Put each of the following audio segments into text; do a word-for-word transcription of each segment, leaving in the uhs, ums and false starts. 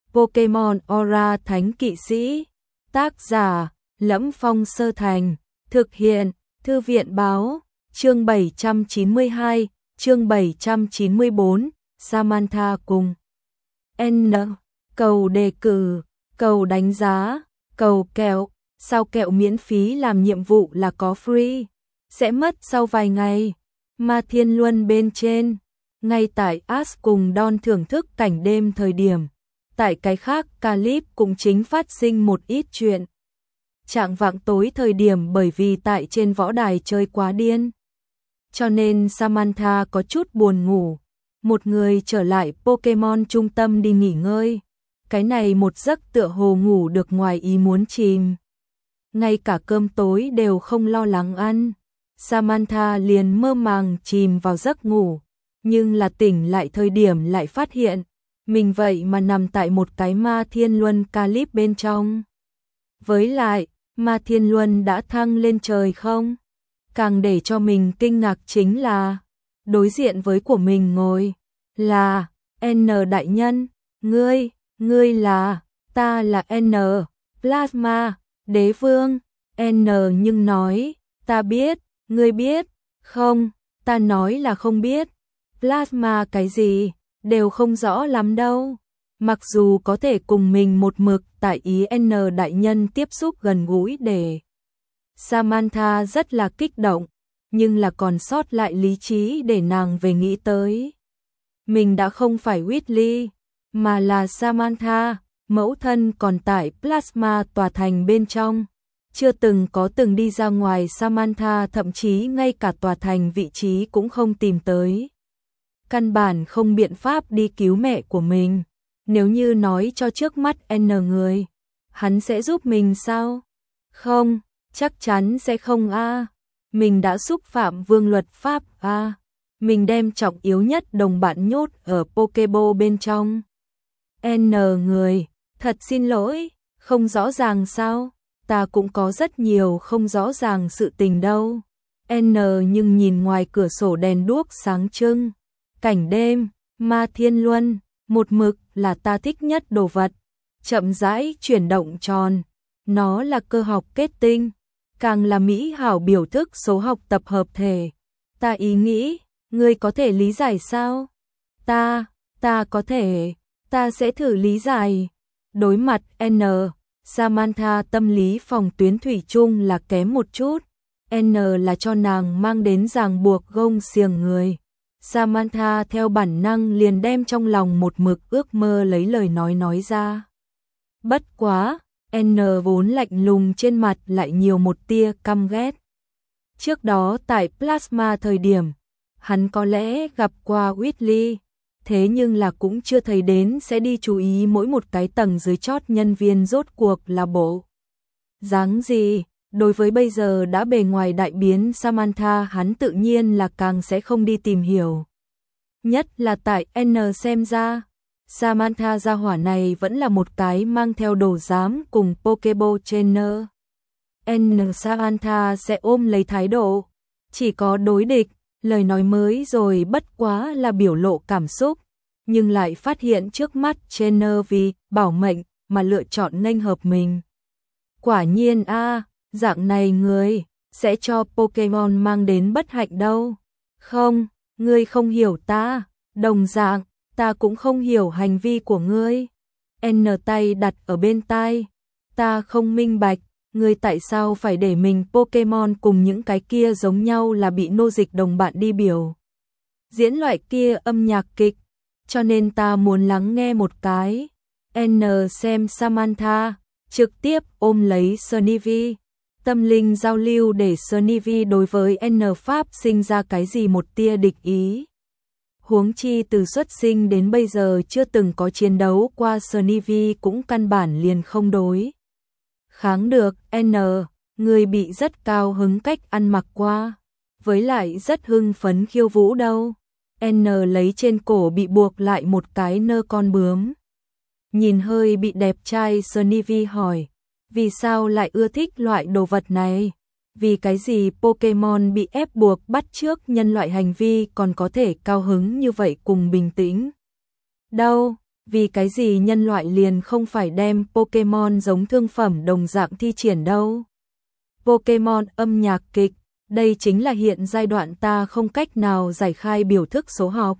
Pokemon Aura Thánh Kỵ Sĩ. Tác giả: Lẫm Phong Sơ Thành. Thực hiện: Thư viện báo. Chương bảy trăm chín mươi hai, chương bảy trăm chín mươi bốn, Samantha cùng N. Cầu đề cử, cầu đánh giá, cầu kẹo. Sao kẹo miễn phí làm nhiệm vụ là có free? Sẽ mất sau vài ngày. Ma Thiên Luân bên trên. Ngay tại Ash cùng Don thưởng thức cảnh đêm thời điểm. Tại cái khác Calip cũng chính phát sinh một ít chuyện. Trạng vạng tối thời điểm bởi vì tại trên võ đài chơi quá điên. Cho nên Samantha có chút buồn ngủ. Một người trở lại Pokemon trung tâm đi nghỉ ngơi. Cái này một giấc tựa hồ ngủ được ngoài ý muốn chìm. Ngay cả cơm tối đều không lo lắng ăn. Samantha liền mơ màng chìm vào giấc ngủ. Nhưng là tỉnh lại thời điểm lại phát hiện. Mình vậy mà nằm tại một cái Ma Thiên Luân Calip bên trong. Với lại, Ma Thiên Luân đã thăng lên trời không? Càng để cho mình kinh ngạc chính là đối diện với của mình ngồi là N đại nhân. Ngươi, ngươi là, ta là N, Plasma, đế vương. N nhưng nói, ta biết, ngươi biết, không, ta nói là không biết. Plasma cái gì, đều không rõ lắm đâu. Mặc dù có thể cùng mình một mực tại ý N đại nhân tiếp xúc gần gũi để Samantha rất là kích động, nhưng là còn sót lại lý trí để nàng về nghĩ tới. Mình đã không phải Whitley, mà là Samantha, mẫu thân còn tại Plasma tòa thành bên trong. Chưa từng có từng đi ra ngoài Samantha thậm chí ngay cả tòa thành vị trí cũng không tìm tới. Căn bản không biện pháp đi cứu mẹ của mình. Nếu như nói cho trước mắt N người, hắn sẽ giúp mình sao? Không, chắc chắn sẽ không a. Mình đã xúc phạm vương luật pháp a. Mình đem trọng yếu nhất đồng bạn nhốt ở Pokeball bên trong. N người, thật xin lỗi, không rõ ràng sao? Ta cũng có rất nhiều không rõ ràng sự tình đâu. N nhưng nhìn ngoài cửa sổ đèn đuốc sáng trưng. Cảnh đêm, Ma Thiên Luân, một mực là ta thích nhất đồ vật. Chậm rãi chuyển động tròn. Nó là cơ học kết tinh. Càng là mỹ hảo biểu thức số học tập hợp thể. Ta ý nghĩ, ngươi có thể lý giải sao? Ta, ta có thể, ta sẽ thử lý giải. Đối mặt N, Samantha tâm lý phòng tuyến thủy chung là kém một chút. N là cho nàng mang đến ràng buộc gông xiềng người. Samantha theo bản năng liền đem trong lòng một mực ước mơ lấy lời nói nói ra. Bất quá, N vốn lạnh lùng trên mặt lại nhiều một tia căm ghét. Trước đó tại Plasma thời điểm, hắn có lẽ gặp qua Whitley, thế nhưng là cũng chưa thấy đến sẽ đi chú ý mỗi một cái tầng dưới chót nhân viên rốt cuộc là bộ dáng gì. Đối với bây giờ đã bề ngoài đại biến Samantha hắn tự nhiên là càng sẽ không đi tìm hiểu. Nhất là tại N xem ra, Samantha gia hỏa này vẫn là một cái mang theo đồ giám cùng Pokeball trainer. N Samantha sẽ ôm lấy thái độ, chỉ có đối địch, lời nói mới rồi bất quá là biểu lộ cảm xúc, nhưng lại phát hiện trước mắt trainer vì bảo mệnh mà lựa chọn nghênh hợp mình. Quả nhiên a, dạng này người sẽ cho Pokemon mang đến bất hạnh đâu. Không, ngươi không hiểu ta, đồng dạng, ta cũng không hiểu hành vi của ngươi. N tay đặt ở bên tai, ta không minh bạch, ngươi tại sao phải để mình Pokemon cùng những cái kia giống nhau là bị nô dịch đồng bạn đi biểu diễn loại kia âm nhạc kịch, cho nên ta muốn lắng nghe một cái. N xem Samantha, trực tiếp ôm lấy Snivy. Tâm linh giao lưu để Snivy đối với N Pháp sinh ra cái gì một tia địch ý. Huống chi từ xuất sinh đến bây giờ chưa từng có chiến đấu qua Snivy cũng căn bản liền không đối kháng được. N, người bị rất cao hứng cách ăn mặc qua, với lại rất hưng phấn khiêu vũ đâu. N lấy trên cổ bị buộc lại một cái nơ con bướm. Nhìn hơi bị đẹp trai Snivy hỏi, vì sao lại ưa thích loại đồ vật này? Vì cái gì Pokemon bị ép buộc bắt chước nhân loại hành vi còn có thể cao hứng như vậy cùng bình tĩnh? Đâu, vì cái gì nhân loại liền không phải đem Pokemon giống thương phẩm đồng dạng thi triển đâu. Pokemon âm nhạc kịch, đây chính là hiện giai đoạn ta không cách nào giải khai biểu thức số học.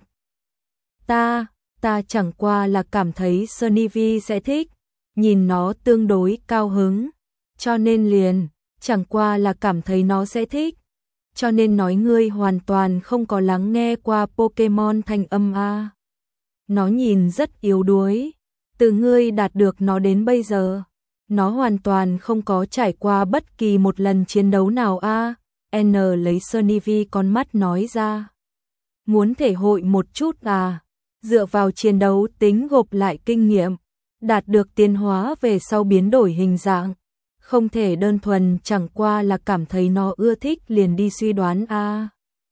Ta, ta chẳng qua là cảm thấy Sunny V sẽ thích, nhìn nó tương đối cao hứng, cho nên liền, chẳng qua là cảm thấy nó sẽ thích. Cho nên nói ngươi hoàn toàn không có lắng nghe qua Pokemon thanh âm a. Nó nhìn rất yếu đuối, từ ngươi đạt được nó đến bây giờ, nó hoàn toàn không có trải qua bất kỳ một lần chiến đấu nào a. N lấy Sunny V con mắt nói ra. Muốn thể hội một chút à, dựa vào chiến đấu tính gộp lại kinh nghiệm, đạt được tiến hóa về sau biến đổi hình dạng. Không thể đơn thuần chẳng qua là cảm thấy nó ưa thích liền đi suy đoán a. À.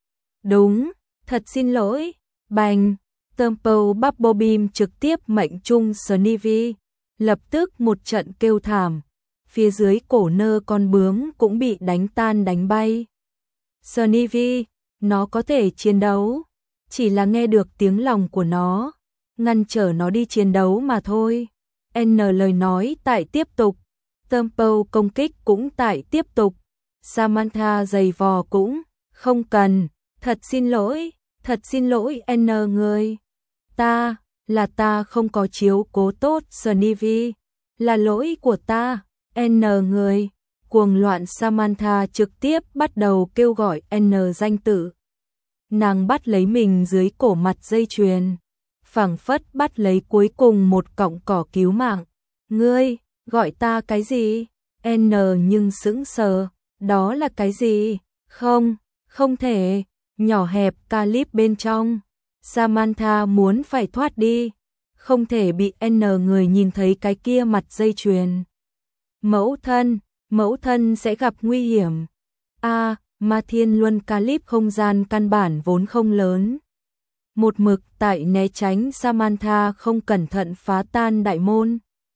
Đúng, thật xin lỗi, bành, Tempo Bubble Beam trực tiếp mệnh trung Sunny V, lập tức một trận kêu thảm, phía dưới cổ nơ con bướm cũng bị đánh tan đánh bay. Sunny V, nó có thể chiến đấu, chỉ là nghe được tiếng lòng của nó, ngăn trở nó đi chiến đấu mà thôi. N lời nói tại tiếp tục. Tempo công kích cũng tại tiếp tục. Samantha giày vò cũng không cần. Thật xin lỗi, thật xin lỗi N người. Ta, là ta không có chiếu cố tốt Sunny V. Là lỗi của ta, N người. Cuồng loạn Samantha trực tiếp bắt đầu kêu gọi N danh tự. Nàng bắt lấy mình dưới cổ mặt dây chuyền, phảng phất bắt lấy cuối cùng một cọng cỏ cứu mạng. Ngươi, gọi ta cái gì? N nhưng sững sờ, đó là cái gì? Không, không thể, nhỏ hẹp calip bên trong. Samantha muốn phải thoát đi, không thể bị N người nhìn thấy cái kia mặt dây chuyền. Mẫu thân, mẫu thân sẽ gặp nguy hiểm. A, à, Ma Thiên Luân calip không gian căn bản vốn không lớn. Một mực tại né tránh Samantha không cẩn thận phá tan đại môn.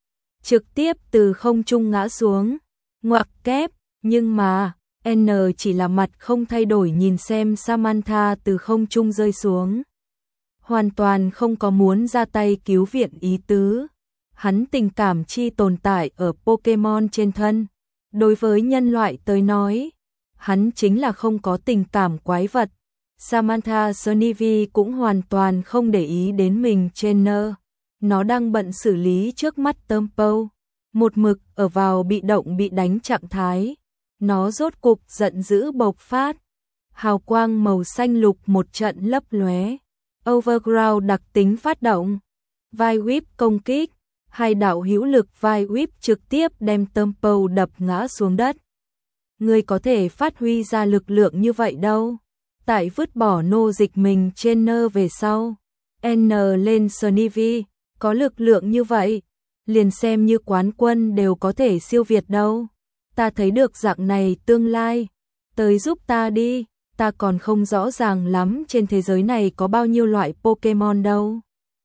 Trực tiếp từ không trung ngã xuống, ngoặc kép, nhưng mà, N chỉ là mặt không thay đổi nhìn xem Samantha từ không trung rơi xuống. Hoàn toàn không có muốn ra tay cứu viện ý tứ. Hắn tình cảm chi tồn tại ở Pokemon trên thân. Đối với nhân loại tới nói, hắn chính là không có tình cảm quái vật. Samantha Sunny V cũng hoàn toàn không để ý đến mình trên nơ. Nó đang bận xử lý trước mắt Tempo, một mực ở vào bị động bị đánh trạng thái. Nó rốt cục giận dữ bộc phát. Hào quang màu xanh lục một trận lấp lóe. Overground đặc tính phát động. Vai whip công kích. Hai đạo hữu lực vai whip trực tiếp đem Tempo đập ngã xuống đất. Người có thể phát huy ra lực lượng như vậy đâu. Tại vứt bỏ nô dịch mình trên nơ về sau. N lên Sunny V. Có lực lượng như vậy, liền xem như quán quân đều có thể siêu việt đâu. Ta thấy được dạng này tương lai, tới giúp ta đi, ta còn không rõ ràng lắm trên thế giới này có bao nhiêu loại Pokemon đâu.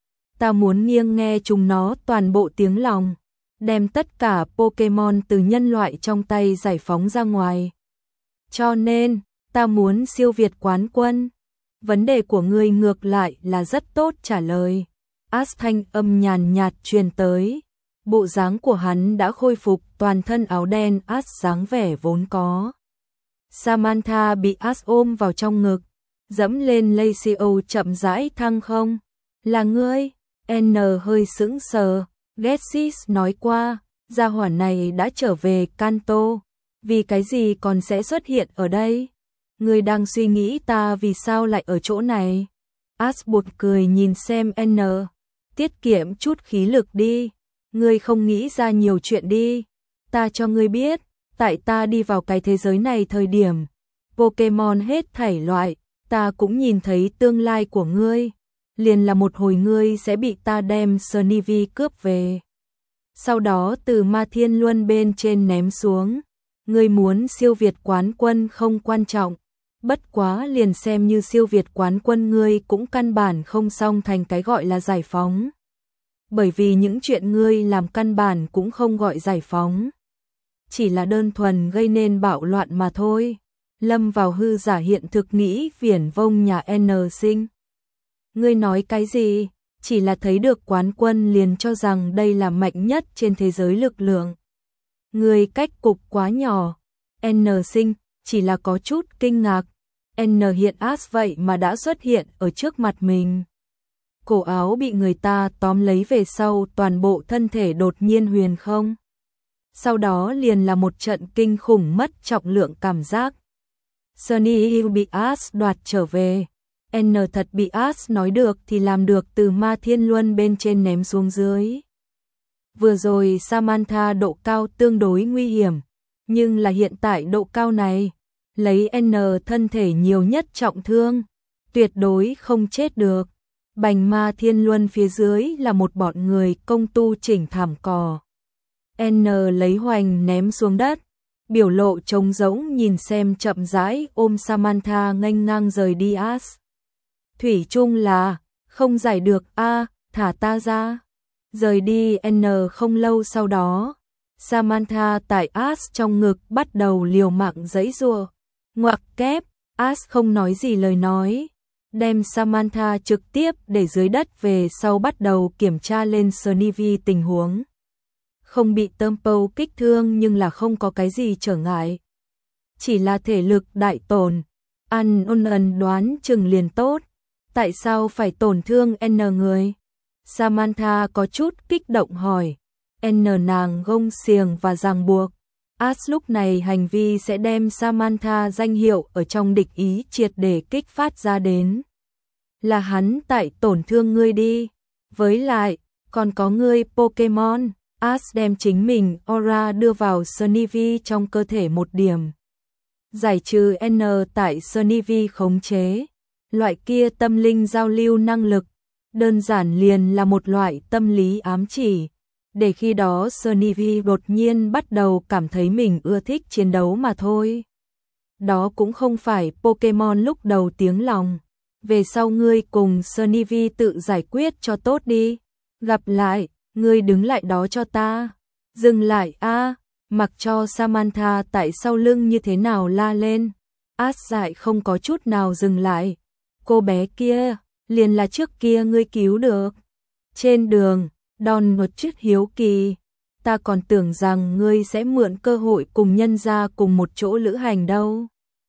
Ta muốn nghiêng nghe chúng nó toàn bộ tiếng lòng, đem tất cả Pokemon từ nhân loại trong tay giải phóng ra ngoài. Cho nên, ta muốn siêu việt quán quân. Vấn đề của ngươi ngược lại là rất tốt trả lời. Ash thanh âm nhàn nhạt truyền tới. Bộ dáng của hắn đã khôi phục toàn thân áo đen Ash dáng vẻ vốn có. Samantha bị Ash ôm vào trong ngực, dẫm lên Lacio chậm rãi thăng không. Là ngươi? N hơi sững sờ. Getsis nói qua, gia hỏa này đã trở về Kanto. Vì cái gì còn sẽ xuất hiện ở đây? Ngươi đang suy nghĩ ta vì sao lại ở chỗ này? Ash buột cười nhìn xem N. Tiết kiệm chút khí lực đi. Ngươi không nghĩ ra nhiều chuyện đi. Ta cho ngươi biết, tại ta đi vào cái thế giới này thời điểm, Pokemon hết thảy loại, ta cũng nhìn thấy tương lai của ngươi. Liền là một hồi ngươi sẽ bị ta đem Sunny V cướp về. Sau đó từ Ma Thiên Luân bên trên ném xuống. Ngươi muốn siêu việt quán quân không quan trọng. Bất quá liền xem như siêu việt quán quân ngươi cũng căn bản không xong thành cái gọi là giải phóng. Bởi vì những chuyện ngươi làm căn bản cũng không gọi giải phóng. Chỉ là đơn thuần gây nên bạo loạn mà thôi. Lâm vào hư giả hiện thực nghĩ viển vông nhà N sinh. Ngươi nói cái gì? chỉ là thấy được quán quân liền cho rằng đây là mạnh nhất trên thế giới lực lượng. Người cách cục quá nhỏ, N sinh chỉ là có chút kinh ngạc, N hiện As vậy mà đã xuất hiện ở trước mặt mình. Cổ áo bị người ta tóm lấy về sau, toàn bộ thân thể đột nhiên huyền không. Sau đó liền là một trận kinh khủng mất trọng lượng cảm giác. Sunny Hill bị As đoạt trở về. N thật bị As nói được thì làm được, từ ma thiên luân bên trên ném xuống dưới. Vừa rồi Samantha độ cao tương đối nguy hiểm, nhưng là hiện tại độ cao này, lấy N thân thể nhiều nhất trọng thương, tuyệt đối không chết được. Bành ma thiên luân phía dưới là một bọn người công tu chỉnh thảm cỏ. N lấy hoành ném xuống đất, biểu lộ trống rỗng nhìn xem, chậm rãi ôm Samantha nghênh ngang rời đi. As thủy chung là không giải được a, thả ta ra. Rời đi. N không lâu sau đó, Samantha tại As trong ngực bắt đầu liều mạng giãy giụa. Ngoặc kép, As không nói gì lời nói, đem Samantha trực tiếp để dưới đất, về sau bắt đầu kiểm tra lên Snivi tình huống. Không bị Tempo kích thương nhưng là không có cái gì trở ngại. Chỉ là thể lực đại tổn. Ăn ôn ẩn đoán chừng liền tốt. Tại sao phải tổn thương N người? Samantha có chút kích động hỏi. N nàng gông xiềng và ràng buộc. As lúc này hành vi sẽ đem Samantha danh hiệu ở trong địch ý triệt để kích phát ra đến. Là hắn tại tổn thương ngươi đi. Với lại, còn có ngươi Pokemon. As đem chính mình aura đưa vào Snivi trong cơ thể một điểm. Giải trừ N tại Snivi khống chế. Loại kia tâm linh giao lưu năng lực, đơn giản liền là một loại tâm lý ám chỉ. Để khi đó Snivi đột nhiên bắt đầu cảm thấy mình ưa thích chiến đấu mà thôi. Đó cũng không phải Pokemon lúc đầu tiếng lòng. Về sau ngươi cùng Snivi tự giải quyết cho tốt đi. Gặp lại, ngươi đứng lại đó cho ta. Dừng lại a, mặc cho Samantha tại sau lưng như thế nào la lên. As dại không có chút nào dừng lại. Cô bé kia, liền là trước kia ngươi cứu được. Trên đường, Don một chút hiếu kỳ. Ta còn tưởng rằng ngươi sẽ mượn cơ hội cùng nhân gia cùng một chỗ lữ hành đâu.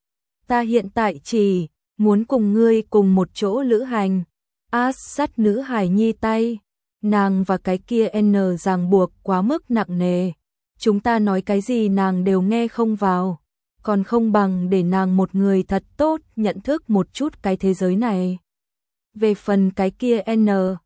Ta hiện tại chỉ muốn cùng ngươi cùng một chỗ lữ hành. As sắt nữ hài nhi tay. Nàng và cái kia N ràng buộc quá mức nặng nề. Chúng ta nói cái gì nàng đều nghe không vào. Còn không bằng để nàng một người thật tốt nhận thức một chút cái thế giới này. Về phần cái kia N,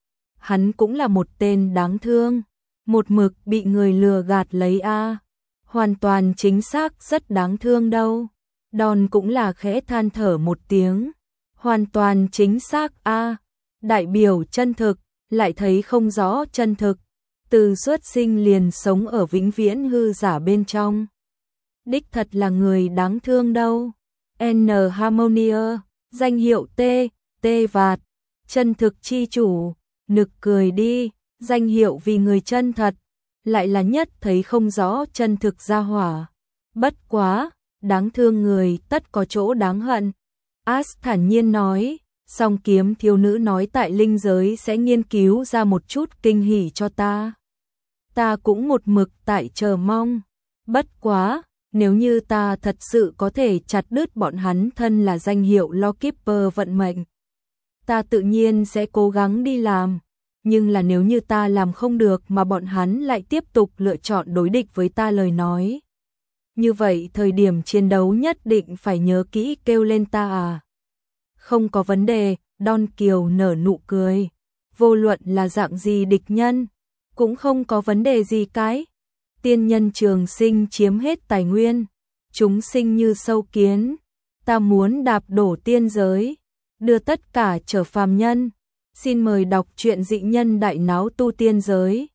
hắn cũng là một tên đáng thương. Một mực bị người lừa gạt lấy a. Hoàn toàn chính xác rất đáng thương đâu. Don cũng là khẽ than thở một tiếng. Hoàn toàn chính xác a. Đại biểu chân thực, lại thấy không rõ chân thực. Từ xuất sinh liền sống ở vĩnh viễn hư giả bên trong. Đích thật là người đáng thương đâu. N Harmonia, danh hiệu T, T vạt, chân thực chi chủ, nực cười đi, danh hiệu vì người chân thật, lại là nhất thấy không rõ chân thực gia hỏa. Bất quá, đáng thương người tất có chỗ đáng hận. As thản nhiên nói, song kiếm thiếu nữ nói tại linh giới sẽ nghiên cứu ra một chút kinh hỉ cho ta. Ta cũng một mực tại chờ mong. Bất quá, nếu như ta thật sự có thể chặt đứt bọn hắn thân là danh hiệu Lawkeeper vận mệnh, ta tự nhiên sẽ cố gắng đi làm. Nhưng là nếu như ta làm không được mà bọn hắn lại tiếp tục lựa chọn đối địch với ta lời nói, như vậy thời điểm chiến đấu nhất định phải nhớ kỹ kêu lên ta à. Không có vấn đề, Don Kiều nở nụ cười. Vô luận là dạng gì địch nhân, cũng không có vấn đề gì cái. Tiên nhân trường sinh chiếm hết tài nguyên, chúng sinh như sâu kiến. Ta muốn đạp đổ tiên giới, đưa tất cả trở phàm nhân. Xin mời đọc truyện dị nhân đại náo tu tiên giới.